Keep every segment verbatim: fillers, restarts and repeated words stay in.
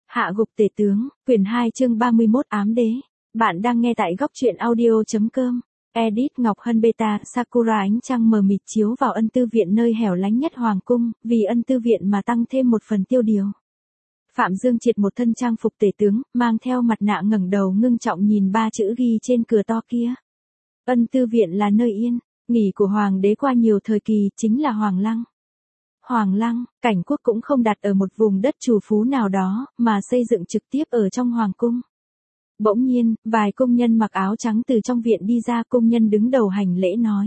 Hạ gục tể tướng, quyển hai chương ba mươi mốt ám đế. Bạn đang nghe tại góc truyện audio.com. Edit Ngọc Hân Beta, Sakura ánh trăng mờ mịt chiếu vào ân tư viện nơi hẻo lánh nhất hoàng cung, vì ân tư viện mà tăng thêm một phần tiêu điều. Phạm Dương Triệt một thân trang phục tể tướng, mang theo mặt nạ ngẩng đầu ngưng trọng nhìn ba chữ ghi trên cửa to kia. Ân tư viện là nơi yên nghỉ của hoàng đế qua nhiều thời kỳ, chính là Hoàng Lăng. Hoàng Lăng, cảnh quốc cũng không đặt ở một vùng đất trù phú nào đó, mà xây dựng trực tiếp ở trong hoàng cung. Bỗng nhiên, vài công nhân mặc áo trắng từ trong viện đi ra, công nhân đứng đầu hành lễ nói.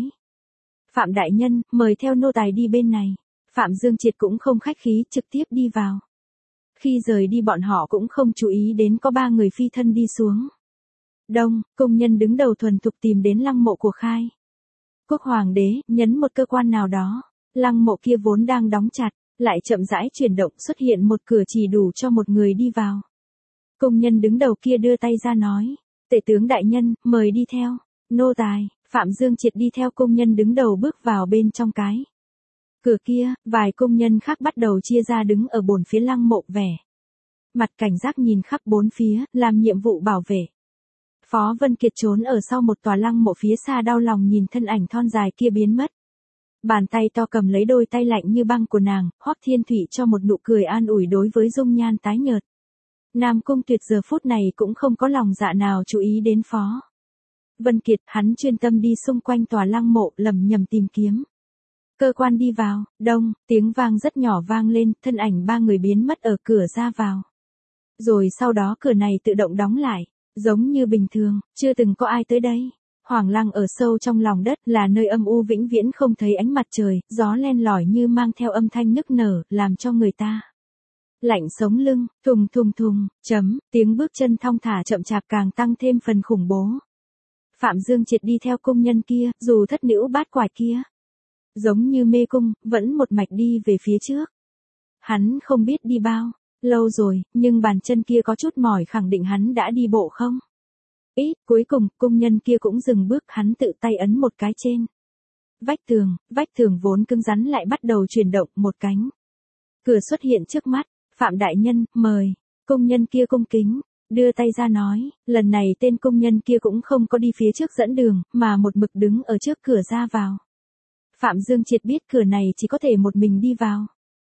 Phạm đại nhân, mời theo nô tài đi bên này. Phạm Dương Triệt cũng không khách khí, trực tiếp đi vào. Khi rời đi bọn họ cũng không chú ý đến có ba người phi thân đi xuống. Đông, công nhân đứng đầu thuần thục tìm đến lăng mộ của Khai Quốc hoàng đế, nhấn một cơ quan nào đó. Lăng mộ kia vốn đang đóng chặt, lại chậm rãi chuyển động, xuất hiện một cửa chỉ đủ cho một người đi vào. Công nhân đứng đầu kia đưa tay ra nói, tể tướng đại nhân, mời đi theo. Nô tài, Phạm Dương Triệt đi theo công nhân đứng đầu bước vào bên trong cái cửa kia, vài công nhân khác bắt đầu chia ra đứng ở bổn phía lăng mộ, vẻ mặt cảnh giác nhìn khắp bốn phía, làm nhiệm vụ bảo vệ. Phó Vân Kiệt trốn ở sau một tòa lăng mộ phía xa, đau lòng nhìn thân ảnh thon dài kia biến mất. Bàn tay to cầm lấy đôi tay lạnh như băng của nàng, Hoắc Thiên Thụy cho một nụ cười an ủi đối với dung nhan tái nhợt. Nam Cung Tuyệt giờ phút này cũng không có lòng dạ nào chú ý đến Phó Vân Kiệt, hắn chuyên tâm đi xung quanh tòa lăng mộ, lầm nhầm tìm kiếm. Cơ quan đi vào, đông, tiếng vang rất nhỏ vang lên, thân ảnh ba người biến mất ở cửa ra vào. Rồi sau đó cửa này tự động đóng lại, giống như bình thường, chưa từng có ai tới đây. Hoàng Lăng ở sâu trong lòng đất, là nơi âm u vĩnh viễn không thấy ánh mặt trời, gió len lỏi như mang theo âm thanh nức nở, làm cho người ta lạnh sống lưng. Thùng thùng thùng, chấm, tiếng bước chân thong thả chậm chạp càng tăng thêm phần khủng bố. Phạm Dương Triệt đi theo công nhân kia, dù thất nữ bát quải kia giống như mê cung, vẫn một mạch đi về phía trước. Hắn không biết đi bao lâu rồi, nhưng bàn chân kia có chút mỏi, khẳng định hắn đã đi bộ không ít. Cuối cùng, công nhân kia cũng dừng bước, hắn tự tay ấn một cái trên vách tường, vách tường vốn cứng rắn lại bắt đầu chuyển động, một cánh cửa xuất hiện trước mắt. Phạm đại nhân, mời. Công nhân kia cung kính đưa tay ra nói, lần này tên công nhân kia cũng không có đi phía trước dẫn đường, mà một mực đứng ở trước cửa ra vào. Phạm Dương Triệt biết cửa này chỉ có thể một mình đi vào.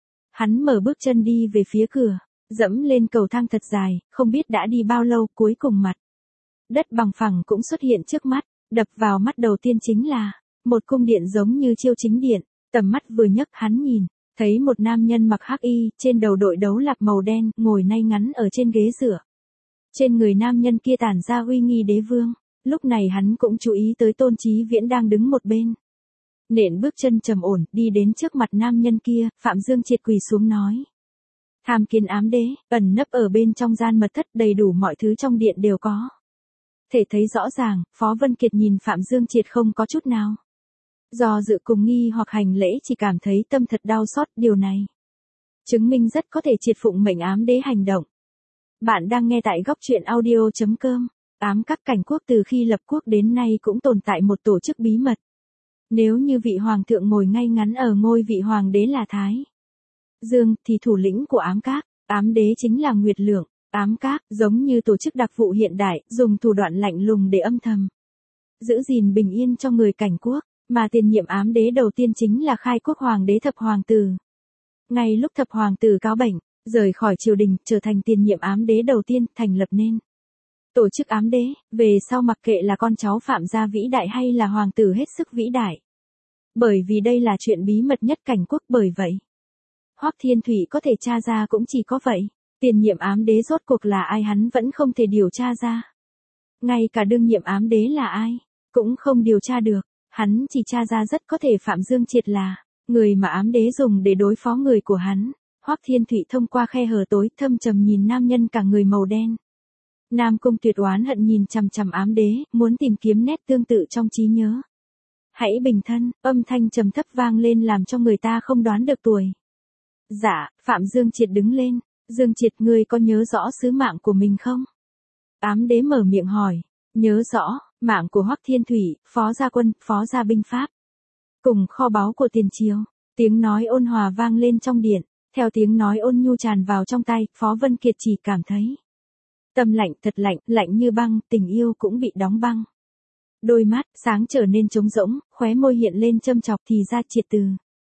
Hắn mở bước chân đi về phía cửa, dẫm lên cầu thang thật dài, không biết đã đi bao lâu, cuối cùng mặt đất bằng phẳng cũng xuất hiện trước mắt. Đập vào mắt đầu tiên chính là một cung điện giống như chiêu chính điện. Tầm mắt vừa nhấc, hắn nhìn thấy một nam nhân mặc hắc y, trên đầu đội đấu lạp màu đen, ngồi ngay ngắn ở trên ghế dựa. Trên người nam nhân kia tản ra uy nghi đế vương. Lúc này hắn cũng chú ý tới Tôn Chí Viễn đang đứng một bên. Nện bước chân trầm ổn, đi đến trước mặt nam nhân kia. Phạm Dương Triệt quỳ xuống nói, tham kiến ám đế. Ẩn nấp ở bên trong gian mật thất, đầy đủ mọi thứ trong điện đều có thể thấy rõ ràng. Phó Vân Kiệt nhìn Phạm Dương Triệt không có chút nào do dự cùng nghi hoặc hành lễ, chỉ cảm thấy tâm thật đau xót. Điều này chứng minh rất có thể triệt phụng mệnh ám đế hành động. Bạn đang nghe tại góc truyện audio.com. Ám các cảnh quốc từ khi lập quốc đến nay cũng tồn tại một tổ chức bí mật. Nếu như vị hoàng thượng ngồi ngay ngắn ở ngôi vị hoàng đế là Thái Dương, thì thủ lĩnh của ám các, ám đế chính là Nguyệt Lượng. Ám các, giống như tổ chức đặc vụ hiện đại, dùng thủ đoạn lạnh lùng để âm thầm giữ gìn bình yên cho người cảnh quốc, mà tiền nhiệm ám đế đầu tiên chính là Khai Quốc hoàng đế Thập Hoàng tử. Ngay lúc Thập Hoàng tử cáo bệnh, rời khỏi triều đình, trở thành tiền nhiệm ám đế đầu tiên, thành lập nên tổ chức ám đế. Về sau mặc kệ là con cháu Phạm gia vĩ đại hay là hoàng tử hết sức vĩ đại, bởi vì đây là chuyện bí mật nhất cảnh quốc, bởi vậy Hoắc Thiên Thụy có thể tra ra cũng chỉ có vậy. Tiền nhiệm ám đế rốt cuộc là ai hắn vẫn không thể điều tra ra. Ngay cả đương nhiệm ám đế là ai cũng không điều tra được. Hắn chỉ tra ra rất có thể Phạm Dương Triệt là người mà ám đế dùng để đối phó người của hắn. Hoắc Thiên Thụy thông qua khe hở tối thâm trầm nhìn nam nhân cả người màu đen. Nam Cung Tuyệt oán hận nhìn chằm chằm ám đế, muốn tìm kiếm nét tương tự trong trí nhớ. Hãy bình thân, âm thanh trầm thấp vang lên làm cho người ta không đoán được tuổi. Dạ, Phạm Dương Triệt đứng lên. Dương Triệt, ngươi có nhớ rõ sứ mạng của mình không? Ám đế mở miệng hỏi. Nhớ rõ, mạng của Hoắc Thiên Thụy, phó gia quân, phó gia binh pháp, cùng kho báu của tiền triều. Tiếng nói ôn hòa vang lên trong điện. Theo tiếng nói ôn nhu tràn vào trong tai, Phó Vân Kiệt chỉ cảm thấy tâm lạnh, thật lạnh, lạnh như băng, tình yêu cũng bị đóng băng. Đôi mắt sáng trở nên trống rỗng, khóe môi hiện lên châm chọc, thì ra Triệt từ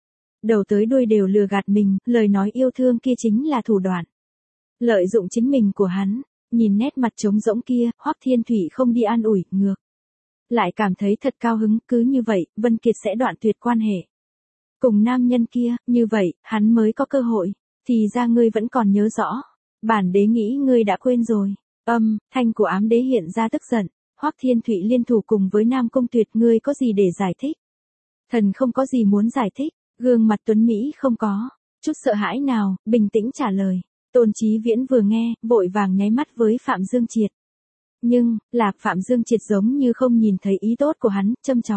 đầu tới đuôi đều lừa gạt mình, lời nói yêu thương kia chính là thủ đoạn lợi dụng chính mình của hắn. Nhìn nét mặt trống rỗng kia, Hoắc Thiên Thụy không đi an ủi, ngược lại cảm thấy thật cao hứng, cứ như vậy, Vân Kiệt sẽ đoạn tuyệt quan hệ cùng nam nhân kia, như vậy, hắn mới có cơ hội. Thì ra ngươi vẫn còn nhớ rõ. Bản đế nghĩ ngươi đã quên rồi. Âm, thanh của ám đế hiện ra tức giận. Hoắc Thiên Thụy liên thủ cùng với Nam Cung Tuyệt, ngươi có gì để giải thích? Thần không có gì muốn giải thích. Gương mặt tuấn Mỹ không có chút sợ hãi nào, bình tĩnh trả lời. Tôn Chí Viễn vừa nghe, vội vàng nháy mắt với Phạm Dương Triệt. Nhưng, là Phạm Dương Triệt giống như không nhìn thấy ý tốt của hắn, châm chọc.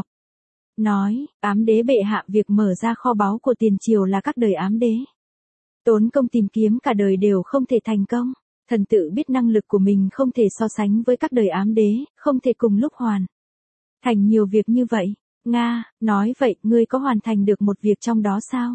Nói, ám đế bệ hạ, việc mở ra kho báu của tiền triều là các đời ám đế tốn công tìm kiếm cả đời đều không thể thành công. Thần tự biết năng lực của mình không thể so sánh với các đời ám đế, không thể cùng lúc hoàn thành nhiều việc như vậy. Nga, nói vậy, ngươi có hoàn thành được một việc trong đó sao?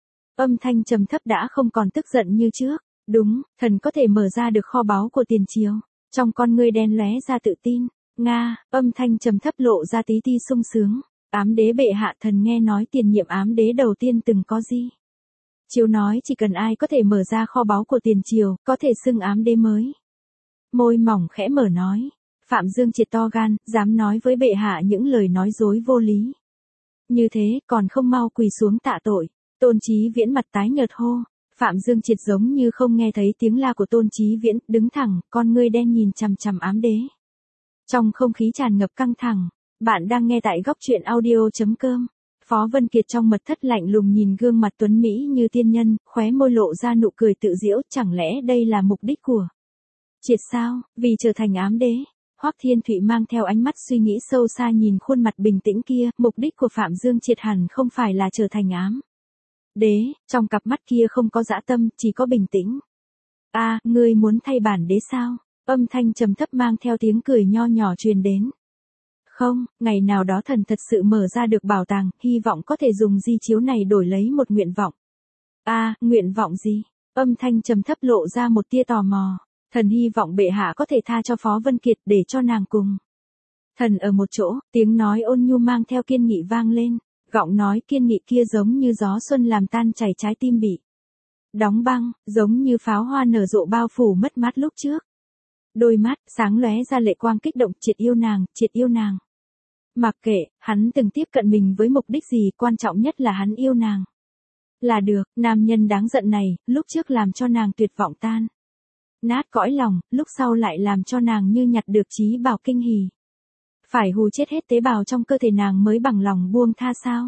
Âm thanh trầm thấp đã không còn tức giận như trước. Đúng, thần có thể mở ra được kho báu của tiền triều. Trong con ngươi đen lóe ra tự tin. Nga, âm thanh trầm thấp lộ ra tí ti sung sướng. Ám đế bệ hạ, thần nghe nói tiền nhiệm ám đế đầu tiên từng có gì chiếu nói chỉ cần ai có thể mở ra kho báu của tiền triều, có thể xưng ám đế mới. Môi mỏng khẽ mở nói. Phạm Dương Triệt to gan, dám nói với bệ hạ những lời nói dối vô lý như thế, còn không mau quỳ xuống tạ tội. Tôn Chí Viễn mặt tái nhợt hô. Phạm Dương Triệt giống như không nghe thấy tiếng la của Tôn Chí Viễn, đứng thẳng, con ngươi đen nhìn chằm chằm ám đế. Trong không khí tràn ngập căng thẳng. Bạn đang nghe tại góc truyện audio chấm com. Phó Vân Kiệt trong mật thất lạnh lùng nhìn gương mặt tuấn Mỹ như tiên nhân, khóe môi lộ ra nụ cười tự giễu, chẳng lẽ đây là mục đích của Triệt sao, vì trở thành ám đế? Hoắc Thiên Thụy mang theo ánh mắt suy nghĩ sâu xa nhìn khuôn mặt bình tĩnh kia, mục đích của Phạm Dương Triệt hẳn không phải là trở thành ám đế, trong cặp mắt kia không có dã tâm, chỉ có bình tĩnh. A, à, ngươi muốn thay bản đế sao? Âm thanh trầm thấp mang theo tiếng cười nho nhỏ truyền đến. Không, ngày nào đó thần thật sự mở ra được bảo tàng, hy vọng có thể dùng di chiếu này đổi lấy một nguyện vọng. A, à, nguyện vọng gì? Âm thanh trầm thấp lộ ra một tia tò mò. Thần hy vọng bệ hạ có thể tha cho Phó Vân Kiệt để cho nàng cùng thần ở một chỗ. Tiếng nói ôn nhu mang theo kiên nghị vang lên. Giọng nói kiên nghị kia giống như gió xuân làm tan chảy trái tim bị đóng băng, giống như pháo hoa nở rộ bao phủ mất mát lúc trước. Đôi mắt sáng lóe ra lệ quang kích động. Triệt yêu nàng, Triệt yêu nàng. Mặc kệ, hắn từng tiếp cận mình với mục đích gì, quan trọng nhất là hắn yêu nàng. Là được, nam nhân đáng giận này, lúc trước làm cho nàng tuyệt vọng tan nát cõi lòng, lúc sau lại làm cho nàng như nhặt được trí bảo kinh hỉ. Phải hù chết hết tế bào trong cơ thể nàng mới bằng lòng buông tha sao?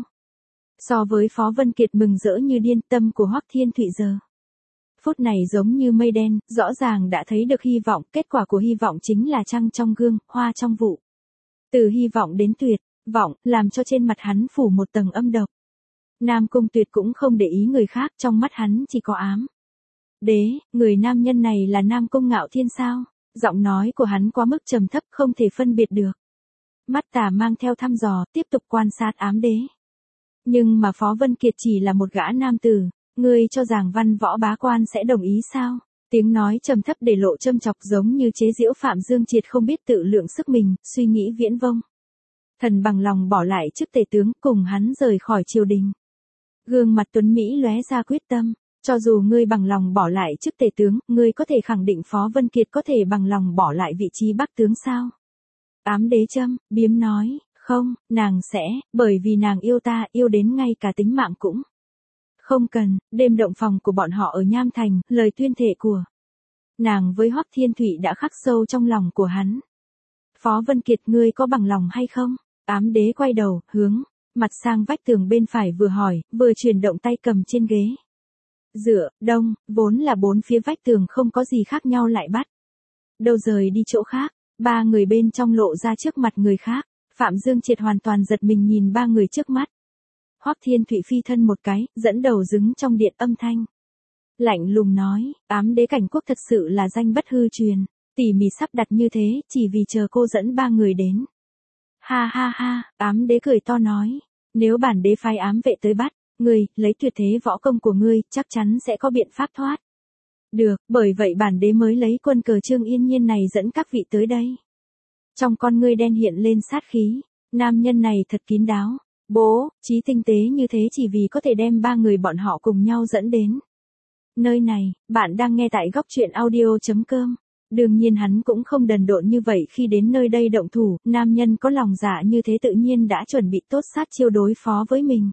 So với Phó Vân Kiệt mừng rỡ như điên, tâm của Hoắc Thiên Thụy giờ phút này giống như mây đen, rõ ràng đã thấy được hy vọng, kết quả của hy vọng chính là trăng trong gương, hoa trong vụ. Từ hy vọng đến tuyệt vọng, làm cho trên mặt hắn phủ một tầng âm độc. Nam Cung Tuyệt cũng không để ý người khác, trong mắt hắn chỉ có ám đế. Người nam nhân này là Nam Cung Ngạo Thiên sao? Giọng nói của hắn quá mức trầm thấp, không thể phân biệt được. Mắt tà mang theo thăm dò, tiếp tục quan sát ám đế. Nhưng mà Phó Vân Kiệt chỉ là một gã nam tử, ngươi cho rằng văn võ bá quan sẽ đồng ý sao? Tiếng nói trầm thấp để lộ châm chọc, giống như chế giễu Phạm Dương Triệt không biết tự lượng sức mình, suy nghĩ viễn vông. Thần bằng lòng bỏ lại chức tể tướng, cùng hắn rời khỏi triều đình. Gương mặt tuấn Mỹ lóe ra quyết tâm. Cho dù ngươi bằng lòng bỏ lại chức tể tướng, ngươi có thể khẳng định Phó Vân Kiệt có thể bằng lòng bỏ lại vị trí bắc tướng sao? Ám đế châm biếm nói, không, nàng sẽ, bởi vì nàng yêu ta, yêu đến ngay cả tính mạng cũng không cần. Đêm động phòng của bọn họ ở Nham Thành, lời tuyên thệ của nàng với Hoắc Thiên Thụy đã khắc sâu trong lòng của hắn. Phó Vân Kiệt, ngươi có bằng lòng hay không? Ám đế quay đầu, hướng mặt sang vách tường bên phải, vừa hỏi, vừa chuyển động tay cầm trên ghế dựa. Đông, vốn là bốn phía vách tường không có gì khác nhau lại bắt đầu rời đi chỗ khác. Ba người bên trong lộ ra trước mặt người khác. Phạm Dương Triệt hoàn toàn giật mình nhìn ba người trước mắt. Hoắc Thiên Thụy phi thân một cái, dẫn đầu đứng trong điện, âm thanh lạnh lùng nói, ám đế Cảnh Quốc thật sự là danh bất hư truyền, tỉ mỉ sắp đặt như thế, chỉ vì chờ cô dẫn ba người đến. Ha ha ha, ám đế cười to nói, nếu bản đế phái ám vệ tới bắt Ngươi, lấy tuyệt thế võ công của ngươi, chắc chắn sẽ có biện pháp thoát. Được, bởi vậy bản đế mới lấy quân cờ Trương Yên Nhiên này dẫn các vị tới đây. Trong con ngươi đen hiện lên sát khí, nam nhân này thật kín đáo. Bố, trí tinh tế như thế chỉ vì có thể đem ba người bọn họ cùng nhau dẫn đến. Nơi này, bạn đang nghe tại góc truyện audio.com. Đương nhiên hắn cũng không đần độn như vậy khi đến nơi đây động thủ, nam nhân có lòng dạ như thế tự nhiên đã chuẩn bị tốt sát chiêu đối phó với mình.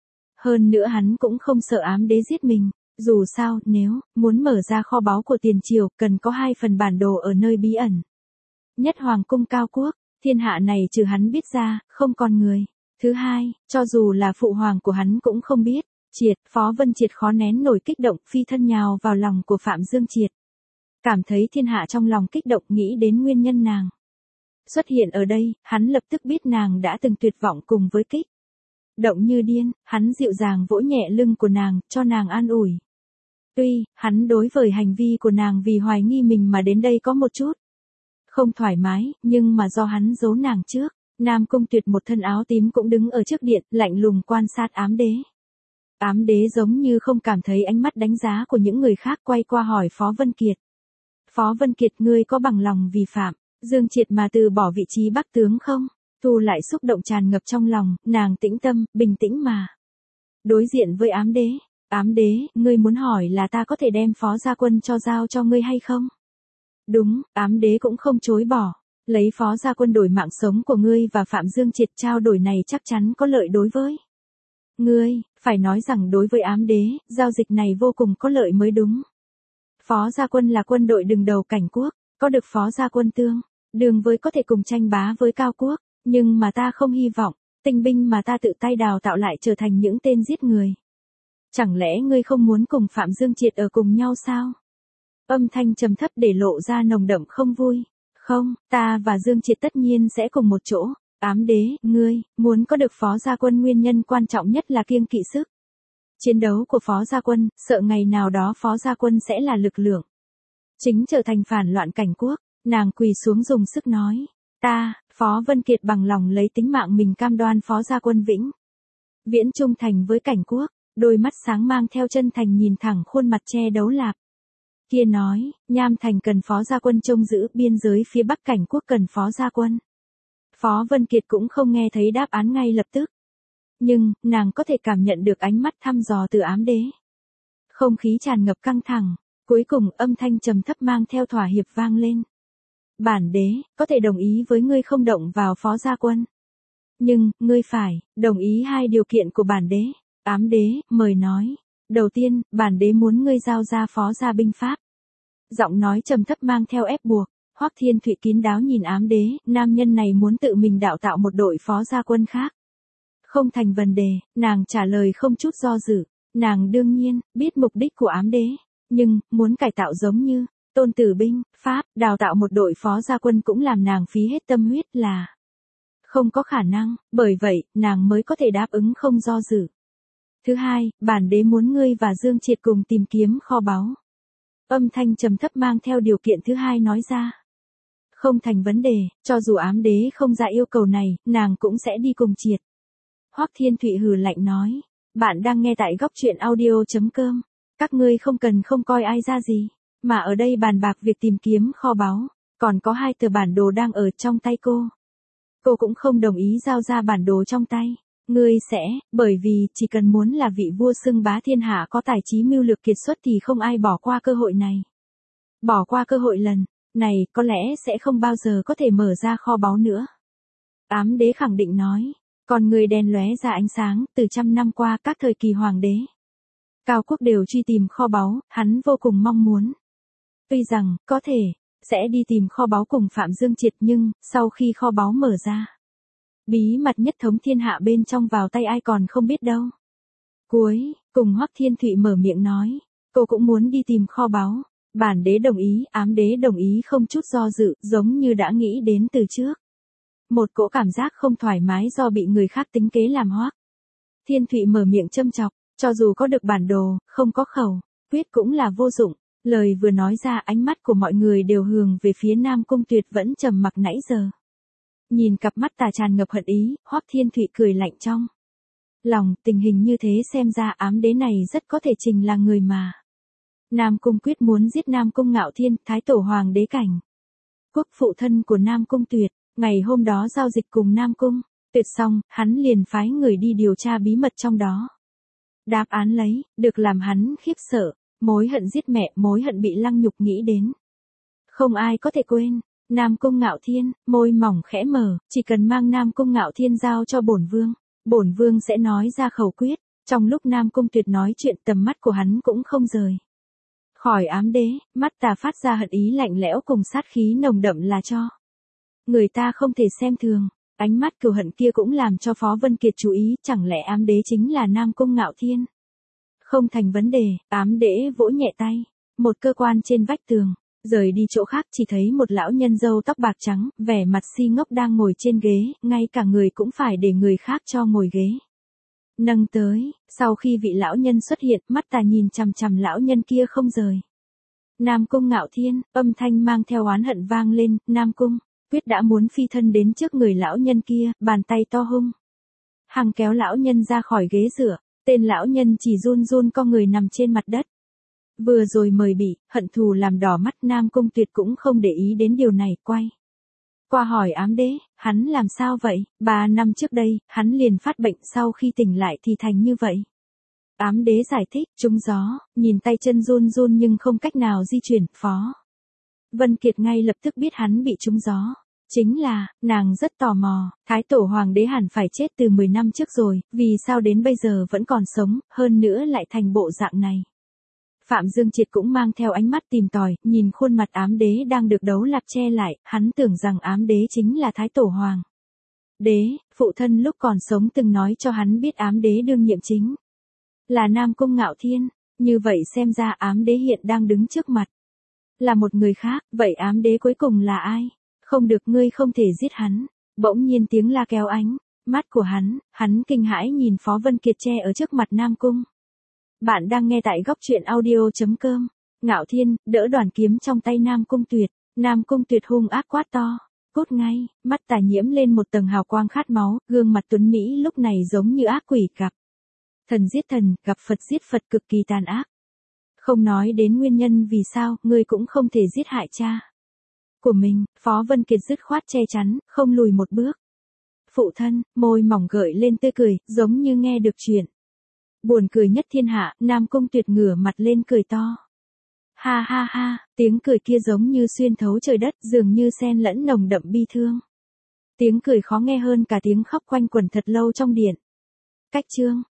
Hơn nữa hắn cũng không sợ ám đế giết mình, dù sao, nếu muốn mở ra kho báu của tiền triều, cần có hai phần bản đồ ở nơi bí ẩn. Nhất hoàng cung cao quốc, thiên hạ này trừ hắn biết ra, không còn người. Thứ hai, cho dù là phụ hoàng của hắn cũng không biết. Triệt, Phó Vân Triệt khó nén nổi kích động, phi thân nhào vào lòng của Phạm Dương Triệt. Cảm thấy thiên hạ trong lòng kích động, nghĩ đến nguyên nhân nàng xuất hiện ở đây, hắn lập tức biết nàng đã từng tuyệt vọng cùng với kích động như điên, hắn dịu dàng vỗ nhẹ lưng của nàng, cho nàng an ủi. Tuy, hắn đối với hành vi của nàng vì hoài nghi mình mà đến đây có một chút không thoải mái, nhưng mà do hắn giấu nàng trước, Nam Cung Tuyệt một thân áo tím cũng đứng ở trước điện, lạnh lùng quan sát ám đế. Ám đế giống như không cảm thấy ánh mắt đánh giá của những người khác, quay qua hỏi Phó Vân Kiệt. Phó Vân Kiệt, ngươi có bằng lòng vì Phạm Dương Triệt mà từ bỏ vị trí bắc tướng không? Thu lại xúc động tràn ngập trong lòng, nàng tĩnh tâm, bình tĩnh mà đối diện với ám đế. Ám đế, ngươi muốn hỏi là ta có thể đem Phó Gia Quân cho giao cho ngươi hay không? Đúng, ám đế cũng không chối bỏ. Lấy Phó Gia Quân đổi mạng sống của ngươi và Phạm Dương Triệt, trao đổi này chắc chắn có lợi đối với ngươi. Phải nói rằng đối với ám đế, giao dịch này vô cùng có lợi mới đúng. Phó Gia Quân là quân đội đứng đầu cảnh quốc, có được Phó Gia Quân tương đương với có thể cùng tranh bá với Cao Quốc, nhưng mà ta không hy vọng tinh binh mà ta tự tay đào tạo lại trở thành những tên giết người. Chẳng lẽ ngươi không muốn cùng Phạm Dương Triệt ở cùng nhau sao? Âm thanh trầm thấp để lộ ra nồng đậm không vui. Không, ta và Dương Triệt tất nhiên sẽ cùng một chỗ. Ám đế, ngươi muốn có được Phó Gia Quân, nguyên nhân quan trọng nhất là kiêng kỵ sức chiến đấu của Phó Gia Quân, sợ ngày nào đó Phó Gia Quân sẽ là lực lượng chính trở thành phản loạn cảnh quốc. Nàng quỳ xuống dùng sức nói, ta, Phó Vân Kiệt bằng lòng lấy tính mạng mình cam đoan Phó Gia Quân vĩnh viễn trung thành với cảnh quốc. Đôi mắt sáng mang theo chân thành nhìn thẳng khuôn mặt che đấu lạp kia nói, Nham Thành cần Phó Gia Quân trông giữ, biên giới phía bắc cảnh quốc cần Phó Gia Quân. Phó Vân Kiệt cũng không nghe thấy đáp án ngay lập tức. Nhưng, nàng có thể cảm nhận được ánh mắt thăm dò từ ám đế. Không khí tràn ngập căng thẳng, cuối cùng âm thanh trầm thấp mang theo thỏa hiệp vang lên. Bản đế, có thể đồng ý với ngươi không động vào Phó Gia Quân. Nhưng, ngươi phải, đồng ý hai điều kiện của bản đế. Ám đế, mời nói. Đầu tiên, bản đế muốn ngươi giao ra Phó Gia binh pháp. Giọng nói trầm thấp mang theo ép buộc. Hoắc Thiên Thụy kín đáo nhìn ám đế, nam nhân này muốn tự mình đạo tạo một đội Phó Gia Quân khác. Không thành vấn đề, nàng trả lời không chút do dự. Nàng đương nhiên, biết mục đích của ám đế. Nhưng, muốn cải tạo giống như, tôn tử binh, pháp, đào tạo một đội Phó Gia Quân cũng làm nàng phí hết tâm huyết là không có khả năng, bởi vậy, nàng mới có thể đáp ứng không do dự. Thứ hai, bản đế muốn ngươi và Dương Triệt cùng tìm kiếm kho báu. Âm thanh trầm thấp mang theo điều kiện thứ hai nói ra. Không thành vấn đề, cho dù ám đế không ra yêu cầu này, nàng cũng sẽ đi cùng Triệt. Hoắc Thiên Thụy hừ lạnh nói, bạn đang nghe tại góc truyện audio.com. Các ngươi không cần không coi ai ra gì, mà ở đây bàn bạc việc tìm kiếm kho báu, còn có hai tờ bản đồ đang ở trong tay cô. Cô cũng không đồng ý giao ra bản đồ trong tay. Ngươi sẽ, bởi vì, chỉ cần muốn là vị vua xưng bá thiên hạ có tài trí mưu lược kiệt xuất thì không ai bỏ qua cơ hội này. Bỏ qua cơ hội lần này, có lẽ sẽ không bao giờ có thể mở ra kho báu nữa. Ám đế khẳng định nói, còn người đèn lóe ra ánh sáng, từ trăm năm qua các thời kỳ hoàng đế. Cao quốc đều truy tìm kho báu, hắn vô cùng mong muốn. Tuy rằng, có thể, sẽ đi tìm kho báu cùng Phạm Dương Triệt nhưng, sau khi kho báu mở ra, bí mật nhất thống thiên hạ bên trong vào tay ai còn không biết đâu. Cuối, cùng Hoắc Thiên Thụy mở miệng nói, cô cũng muốn đi tìm kho báu. Bản đế đồng ý, ám đế đồng ý không chút do dự, giống như đã nghĩ đến từ trước. Một cỗ cảm giác không thoải mái do bị người khác tính kế làm Hoắc Thiên Thụy mở miệng châm chọc, cho dù có được bản đồ, không có khẩu quyết cũng là vô dụng. Lời vừa nói ra, ánh mắt của mọi người đều hướng về phía Nam Cung Tuyệt vẫn trầm mặc nãy giờ. Nhìn cặp mắt tà tràn ngập hận ý, Hoắc Thiên Thụy cười lạnh trong lòng, tình hình như thế xem ra ám đế này rất có thể trình là người mà. Nam Cung quyết muốn giết Nam Cung Ngạo Thiên, Thái Tổ Hoàng đế Cảnh Quốc phụ thân của Nam Cung Tuyệt, ngày hôm đó giao dịch cùng Nam Cung Tuyệt xong, hắn liền phái người đi điều tra bí mật trong đó. Đáp án lấy, được làm hắn khiếp sợ, mối hận giết mẹ, mối hận bị lăng nhục nghĩ đến. Không ai có thể quên, Nam Cung Ngạo Thiên, môi mỏng khẽ mở, chỉ cần mang Nam Cung Ngạo Thiên giao cho bổn vương, bổn vương sẽ nói ra khẩu quyết. Trong lúc Nam Cung Tuyệt nói chuyện tầm mắt của hắn cũng không rời khỏi ám đế, mắt tà phát ra hận ý lạnh lẽo cùng sát khí nồng đậm là cho người ta không thể xem thường. Ánh mắt cừu hận kia cũng làm cho Phó Vân Kiệt chú ý, chẳng lẽ ám đế chính là Nam Cung Ngạo Thiên? Không thành vấn đề, ám đế vỗ nhẹ tay, một cơ quan trên vách tường, rời đi chỗ khác chỉ thấy một lão nhân râu tóc bạc trắng, vẻ mặt si ngốc đang ngồi trên ghế, ngay cả người cũng phải để người khác cho ngồi ghế. Nâng tới, sau khi vị lão nhân xuất hiện, mắt tà nhìn chằm chằm lão nhân kia không rời. Nam Cung Ngạo Thiên, âm thanh mang theo oán hận vang lên, Nam Cung Quyết đã muốn phi thân đến trước người lão nhân kia, bàn tay to hung hăng kéo lão nhân ra khỏi ghế dựa, tên lão nhân chỉ run run co người nằm trên mặt đất. Vừa rồi mời bị, hận thù làm đỏ mắt, Nam Cung Tuyệt cũng không để ý đến điều này, quay qua hỏi ám đế, hắn làm sao vậy? Ba năm trước đây, hắn liền phát bệnh, sau khi tỉnh lại thì thành như vậy. Ám đế giải thích, trúng gió, nhìn tay chân run run nhưng không cách nào di chuyển. Phó Vân Kiệt ngay lập tức biết hắn bị trúng gió. Chính là, nàng rất tò mò, Thái Tổ Hoàng đế hẳn phải chết từ mười năm trước rồi, vì sao đến bây giờ vẫn còn sống, hơn nữa lại thành bộ dạng này. Phạm Dương Triệt cũng mang theo ánh mắt tìm tòi, nhìn khuôn mặt ám đế đang được đấu lạp che lại, hắn tưởng rằng ám đế chính là Thái Tổ Hoàng đế, phụ thân lúc còn sống từng nói cho hắn biết ám đế đương nhiệm chính là Nam Cung Ngạo Thiên, như vậy xem ra ám đế hiện đang đứng trước mặt là một người khác, vậy ám đế cuối cùng là ai? Không được, ngươi không thể giết hắn. Bỗng nhiên tiếng la kéo ánh mắt của hắn, hắn kinh hãi nhìn Phó Vân Kiệt che ở trước mặt Nam Cung. Bạn đang nghe tại góc truyện audio.com. Ngạo Thiên, đỡ đoàn kiếm trong tay Nam Cung Tuyệt. Nam Cung Tuyệt hung ác quát to. Cút ngay, mắt tà nhiễm lên một tầng hào quang khát máu, gương mặt tuấn Mỹ lúc này giống như ác quỷ gặp thần giết thần, gặp Phật giết Phật, cực kỳ tàn ác. Không nói đến nguyên nhân vì sao, ngươi cũng không thể giết hại cha của mình. Phó Vân Kiệt dứt khoát che chắn, không lùi một bước. Phụ thân, môi mỏng gợi lên tươi cười, giống như nghe được chuyện buồn cười nhất thiên hạ. Nam Cung Tuyệt ngửa mặt lên cười to. Ha ha ha, tiếng cười kia giống như xuyên thấu trời đất, dường như xen lẫn nồng đậm bi thương. Tiếng cười khó nghe hơn cả tiếng khóc quanh quẩn thật lâu trong điện. Cách chương